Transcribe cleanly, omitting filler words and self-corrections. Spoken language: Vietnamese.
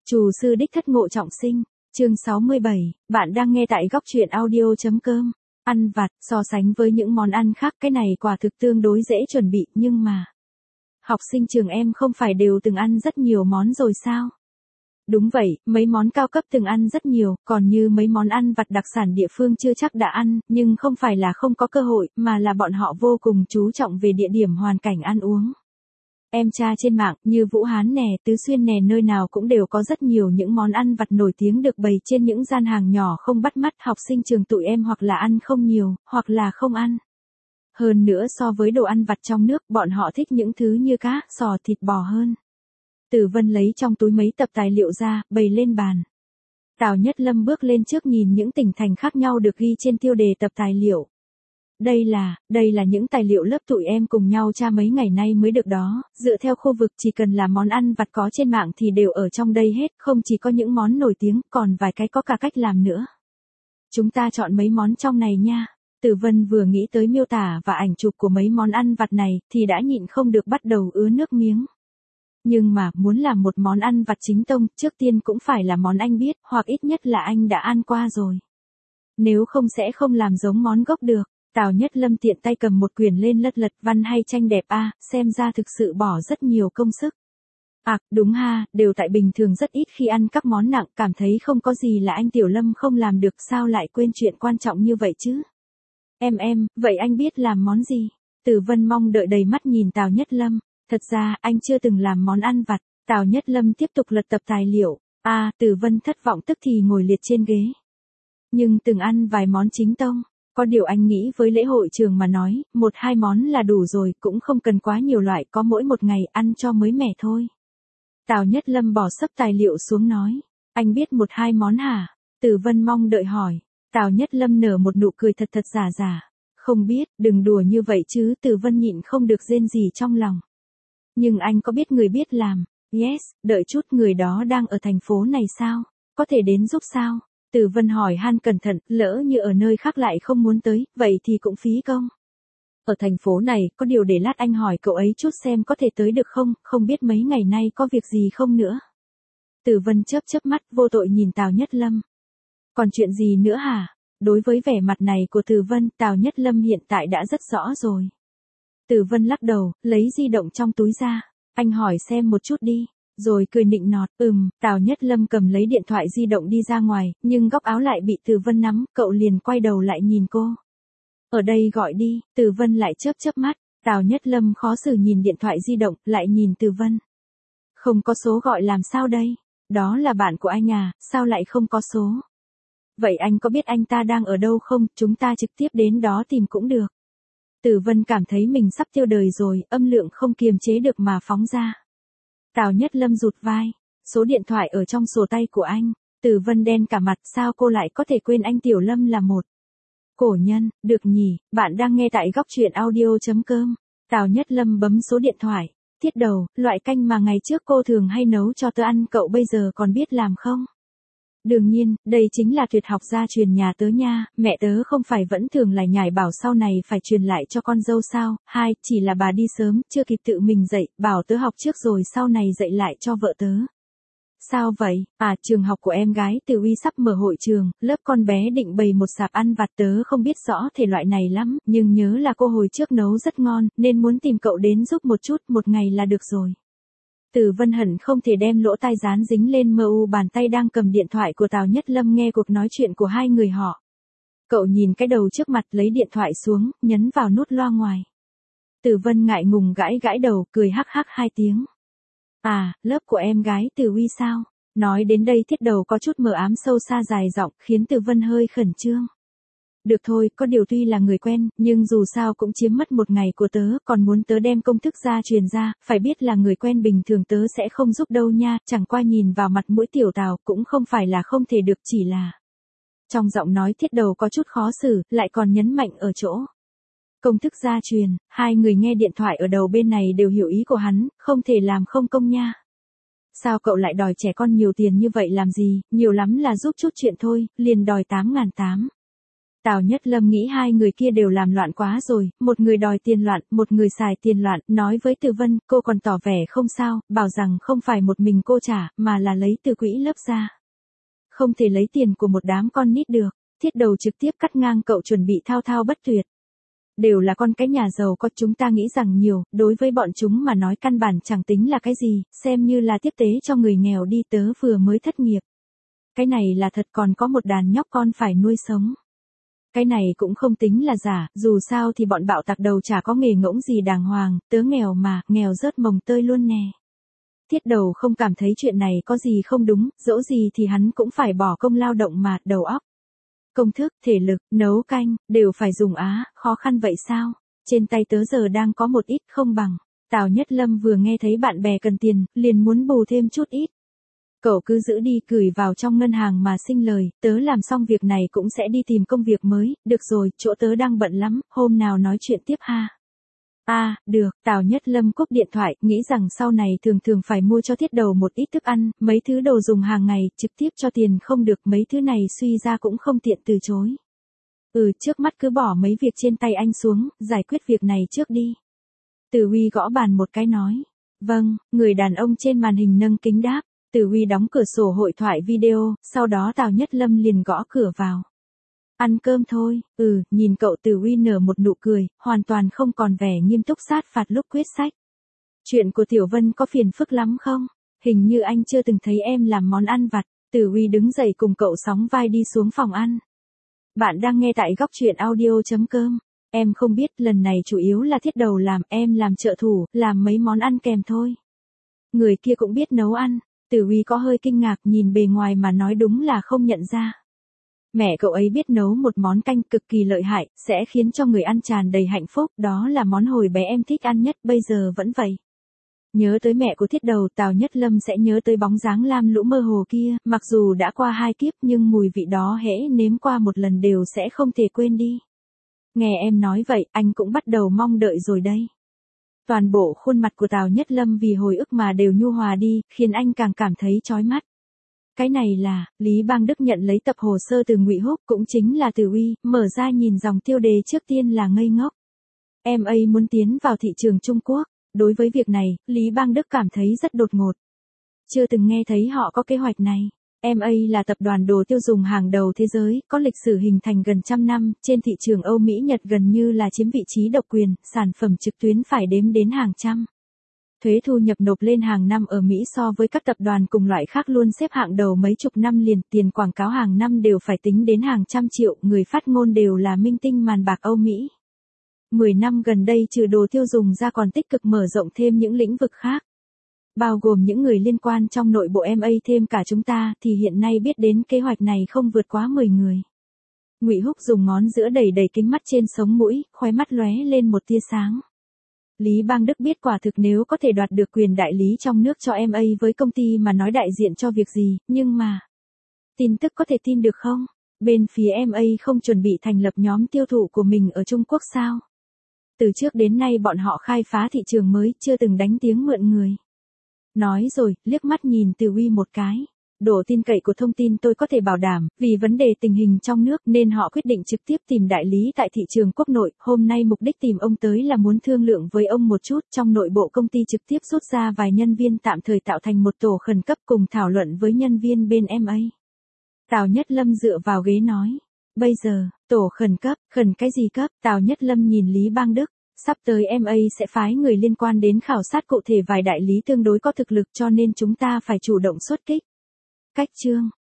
Trù sư đích thất ngộ trọng sinh, chương 67, bạn đang nghe tại góc truyện audio.com. Ăn vặt, so sánh với những món ăn khác cái này quả thực tương đối dễ chuẩn bị, nhưng mà học sinh trường em không phải đều từng ăn rất nhiều món rồi sao? Đúng vậy, mấy món cao cấp từng ăn rất nhiều, còn như mấy món ăn vặt đặc sản địa phương chưa chắc đã ăn, nhưng không phải là không có cơ hội, mà là bọn họ vô cùng chú trọng về địa điểm hoàn cảnh ăn uống. Em tra trên mạng, như Vũ Hán nè, Tứ Xuyên nè, nơi nào cũng đều có rất nhiều những món ăn vặt nổi tiếng được bày trên những gian hàng nhỏ không bắt mắt. Học sinh trường tụi em hoặc là ăn không nhiều, hoặc là không ăn. Hơn nữa so với đồ ăn vặt trong nước, bọn họ thích những thứ như cá, sò, thịt bò hơn. Tử Vân lấy trong túi mấy tập tài liệu ra, bày lên bàn. Tào Nhất Lâm bước lên trước nhìn những tỉnh thành khác nhau được ghi trên tiêu đề tập tài liệu. Đây là những tài liệu lớp tụi em cùng nhau tra mấy ngày nay mới được đó, dựa theo khu vực chỉ cần là món ăn vặt có trên mạng thì đều ở trong đây hết, không chỉ có những món nổi tiếng, còn vài cái có cả cách làm nữa. Chúng ta chọn mấy món trong này nha. Tử Vân vừa nghĩ tới miêu tả và ảnh chụp của mấy món ăn vặt này thì đã nhịn không được bắt đầu ứa nước miếng. Nhưng mà muốn làm một món ăn vặt chính tông, trước tiên cũng phải là món anh biết, hoặc ít nhất là anh đã ăn qua rồi. Nếu không sẽ không làm giống món gốc được. Tào Nhất Lâm tiện tay cầm một quyển lên lật lật, văn hay tranh đẹp a, xem ra thực sự bỏ rất nhiều công sức. À, đúng ha, đều tại bình thường rất ít khi ăn các món nặng, cảm thấy không có gì là anh Tiểu Lâm không làm được, sao lại quên chuyện quan trọng như vậy chứ? Vậy anh biết làm món gì? Tử Vân mong đợi đầy mắt nhìn Tào Nhất Lâm. Thật ra, anh chưa từng làm món ăn vặt. Tào Nhất Lâm tiếp tục lật tập tài liệu. Tử Vân thất vọng tức thì ngồi liệt trên ghế. Nhưng từng ăn vài món chính tông. Có điều anh nghĩ với lễ hội trường mà nói, 1-2 món là đủ rồi, cũng không cần quá nhiều loại, có mỗi một ngày ăn cho mới mẻ thôi. Tào Nhất Lâm bỏ sấp tài liệu xuống nói, anh biết 1-2 món hả? Tử Vân mong đợi hỏi. Tào Nhất Lâm nở một nụ cười thật giả. Không biết, đừng đùa như vậy chứ. Tử Vân nhịn không được rên gì trong lòng. Nhưng anh có biết người biết làm? Yes, đợi chút, người đó đang ở thành phố này sao? Có thể đến giúp sao? Tử Vân hỏi han cẩn thận, lỡ như ở nơi khác lại không muốn tới, vậy thì cũng phí công. Ở thành phố này, có điều để lát anh hỏi cậu ấy chút xem có thể tới được không, không biết mấy ngày nay có việc gì không nữa. Tử Vân chớp mắt vô tội nhìn Tào Nhất Lâm. Còn chuyện gì nữa hả? Đối với vẻ mặt này của Tử Vân, Tào Nhất Lâm hiện tại đã rất rõ rồi. Tử Vân lắc đầu, lấy di động trong túi ra. Anh hỏi xem một chút đi. Rồi cười nịnh nọt, Tào Nhất Lâm cầm lấy điện thoại di động đi ra ngoài, nhưng góc áo lại bị Tử Vân nắm, cậu liền quay đầu lại nhìn cô. Ở đây gọi đi, Tử Vân lại chớp mắt, Tào Nhất Lâm khó xử nhìn điện thoại di động, lại nhìn Tử Vân. Không có số gọi làm sao đây? Đó là bạn của anh à, sao lại không có số? Vậy anh có biết anh ta đang ở đâu không, chúng ta trực tiếp đến đó tìm cũng được. Tử Vân cảm thấy mình sắp tiêu đời rồi, âm lượng không kiềm chế được mà phóng ra. Tào Nhất Lâm rụt vai, số điện thoại ở trong sổ tay của anh. Tử Vân đen cả mặt, sao cô lại có thể quên anh Tiểu Lâm là một cổ nhân, được nhỉ, bạn đang nghe tại góc truyện audio.com. Tào Nhất Lâm bấm số điện thoại. Tiết Đầu, loại canh mà ngày trước cô thường hay nấu cho tớ ăn cậu bây giờ còn biết làm không? Đương nhiên, đây chính là tuyệt học gia truyền nhà tớ nha, mẹ tớ không phải vẫn thường lải nhải bảo sau này phải truyền lại cho con dâu sao, chỉ là bà đi sớm, chưa kịp tự mình dạy, bảo tớ học trước rồi sau này dạy lại cho vợ tớ. Sao vậy? Trường học của em gái Từ Uy sắp mở hội trường, lớp con bé định bày một sạp ăn vặt, tớ không biết rõ thể loại này lắm, nhưng nhớ là cô hồi trước nấu rất ngon, nên muốn tìm cậu đến giúp một chút, một ngày là được rồi. Tử Vân hận không thể đem lỗ tai dán dính lên bàn tay đang cầm điện thoại của Tào Nhất Lâm nghe cuộc nói chuyện của hai người họ. Cậu nhìn cái đầu trước mặt lấy điện thoại xuống, nhấn vào nút loa ngoài. Tử Vân ngại ngùng gãi đầu, cười hắc hắc 2 tiếng. Lớp của em gái Từ Uy sao? Nói đến đây Tiết Đầu có chút mờ ám sâu xa dài giọng, khiến Tử Vân hơi khẩn trương. Được thôi, có điều tuy là người quen, nhưng dù sao cũng chiếm mất một ngày của tớ, còn muốn tớ đem công thức gia truyền ra, phải biết là người quen bình thường tớ sẽ không giúp đâu nha, chẳng qua nhìn vào mặt mũi Tiểu Tào cũng không phải là không thể được, chỉ là. Trong giọng nói Tiết Đầu có chút khó xử, lại còn nhấn mạnh ở chỗ. Công thức gia truyền, hai người nghe điện thoại ở đầu bên này đều hiểu ý của hắn, không thể làm không công nha. Sao cậu lại đòi trẻ con nhiều tiền như vậy làm gì, nhiều lắm là giúp chút chuyện thôi, liền đòi 8.800. Tào Nhất Lâm nghĩ hai người kia đều làm loạn quá rồi, một người đòi tiền loạn, một người xài tiền loạn, nói với Từ Vân, cô còn tỏ vẻ không sao, bảo rằng không phải một mình cô trả, mà là lấy từ quỹ lớp ra. Không thể lấy tiền của một đám con nít được, Thiết Đầu trực tiếp cắt ngang cậu chuẩn bị thao thao bất tuyệt. Đều là con cái nhà giàu có, chúng ta nghĩ rằng nhiều, đối với bọn chúng mà nói căn bản chẳng tính là cái gì, xem như là tiếp tế cho người nghèo đi, tớ vừa mới thất nghiệp. Cái này là thật, còn có một đàn nhóc con phải nuôi sống. Cái này cũng không tính là giả, dù sao thì bọn bạo tặc đầu chả có nghề ngỗng gì đàng hoàng, tớ nghèo mà, nghèo rớt mồng tơi luôn nè. Thiết Đầu không cảm thấy chuyện này có gì không đúng, dẫu gì thì hắn cũng phải bỏ công lao động mà, đầu óc. Công thức, thể lực, nấu canh, đều phải dùng khó khăn vậy sao? Trên tay tớ giờ đang có một ít không bằng. Tào Nhất Lâm vừa nghe thấy bạn bè cần tiền, liền muốn bù thêm chút ít. Cậu cứ giữ đi, gửi vào trong ngân hàng mà sinh lời, tớ làm xong việc này cũng sẽ đi tìm công việc mới, được rồi, chỗ tớ đang bận lắm, hôm nào nói chuyện tiếp ha. Được, Tào Nhất Lâm cúp điện thoại, nghĩ rằng sau này thường thường phải mua cho Thiết Đầu một ít thức ăn, mấy thứ đồ dùng hàng ngày, trực tiếp cho tiền không được, mấy thứ này suy ra cũng không tiện từ chối. Trước mắt cứ bỏ mấy việc trên tay anh xuống, giải quyết việc này trước đi. Từ Huy gõ bàn một cái nói. Vâng, người đàn ông trên màn hình nâng kính đáp. Từ Huy đóng cửa sổ hội thoại video, sau đó Tào Nhất Lâm liền gõ cửa vào. Ăn cơm thôi, nhìn cậu Từ Huy nở một nụ cười, hoàn toàn không còn vẻ nghiêm túc sát phạt lúc quyết sách. Chuyện của Tiểu Vân có phiền phức lắm không? Hình như anh chưa từng thấy em làm món ăn vặt. Từ Huy đứng dậy cùng cậu sóng vai đi xuống phòng ăn. Bạn đang nghe tại góc truyện audio.com. Em không biết, lần này chủ yếu là Thiết Đầu làm, em làm trợ thủ, làm mấy món ăn kèm thôi. Người kia cũng biết nấu ăn. Từ Huy có hơi kinh ngạc, nhìn bề ngoài mà nói đúng là không nhận ra. Mẹ cậu ấy biết nấu một món canh cực kỳ lợi hại, sẽ khiến cho người ăn tràn đầy hạnh phúc, đó là món hồi bé em thích ăn nhất, bây giờ vẫn vậy. Nhớ tới mẹ của Thiết Đầu, Tào Nhất Lâm sẽ nhớ tới bóng dáng lam lũ mơ hồ kia, mặc dù đã qua 2 kiếp nhưng mùi vị đó hễ nếm qua một lần đều sẽ không thể quên đi. Nghe em nói vậy, anh cũng bắt đầu mong đợi rồi đây. Toàn bộ khuôn mặt của Tào Nhất Lâm vì hồi ức mà đều nhu hòa đi, khiến anh càng cảm thấy chói mắt. Cái này là, Lý Bang Đức nhận lấy tập hồ sơ từ Ngụy Húc, cũng chính là Từ Huy, mở ra nhìn dòng tiêu đề trước tiên là ngây ngốc. Em ấy muốn tiến vào thị trường Trung Quốc. Đối với việc này, Lý Bang Đức cảm thấy rất đột ngột. Chưa từng nghe thấy họ có kế hoạch này. MA là tập đoàn đồ tiêu dùng hàng đầu thế giới, có lịch sử hình thành gần 100 năm, trên thị trường Âu Mỹ Nhật gần như là chiếm vị trí độc quyền, sản phẩm trực tuyến phải đếm đến hàng trăm. Thuế thu nhập nộp lên hàng năm ở Mỹ so với các tập đoàn cùng loại khác luôn xếp hạng đầu mấy chục năm liền, tiền quảng cáo hàng năm đều phải tính đến hàng trăm triệu, người phát ngôn đều là minh tinh màn bạc Âu Mỹ. 10 năm gần đây trừ đồ tiêu dùng ra còn tích cực mở rộng thêm những lĩnh vực khác. Bao gồm những người liên quan trong nội bộ MA thêm cả chúng ta thì hiện nay biết đến kế hoạch này không vượt quá 10 người. Ngụy Húc dùng ngón giữa đẩy đẩy kính mắt trên sống mũi, khóe mắt lóe lên một tia sáng. Lý Bang Đức biết quả thực nếu có thể đoạt được quyền đại lý trong nước cho MA với công ty mà nói đại diện cho việc gì, nhưng mà... Tin tức có thể tin được không? Bên phía MA không chuẩn bị thành lập nhóm tiêu thụ của mình ở Trung Quốc sao? Từ trước đến nay bọn họ khai phá thị trường mới, chưa từng đánh tiếng mượn người. Nói rồi, liếc mắt nhìn Từ Huy một cái. Độ tin cậy của thông tin tôi có thể bảo đảm, vì vấn đề tình hình trong nước nên họ quyết định trực tiếp tìm đại lý tại thị trường quốc nội. Hôm nay mục đích tìm ông tới là muốn thương lượng với ông một chút, trong nội bộ công ty trực tiếp rút ra vài nhân viên tạm thời tạo thành một tổ khẩn cấp cùng thảo luận với nhân viên bên MA. Tào Nhất Lâm dựa vào ghế nói. Bây giờ, tổ khẩn cái gì cấp? Tào Nhất Lâm nhìn Lý Bang Đức. Sắp tới MA sẽ phái người liên quan đến khảo sát cụ thể vài đại lý tương đối có thực lực cho nên chúng ta phải chủ động xuất kích. Cách chương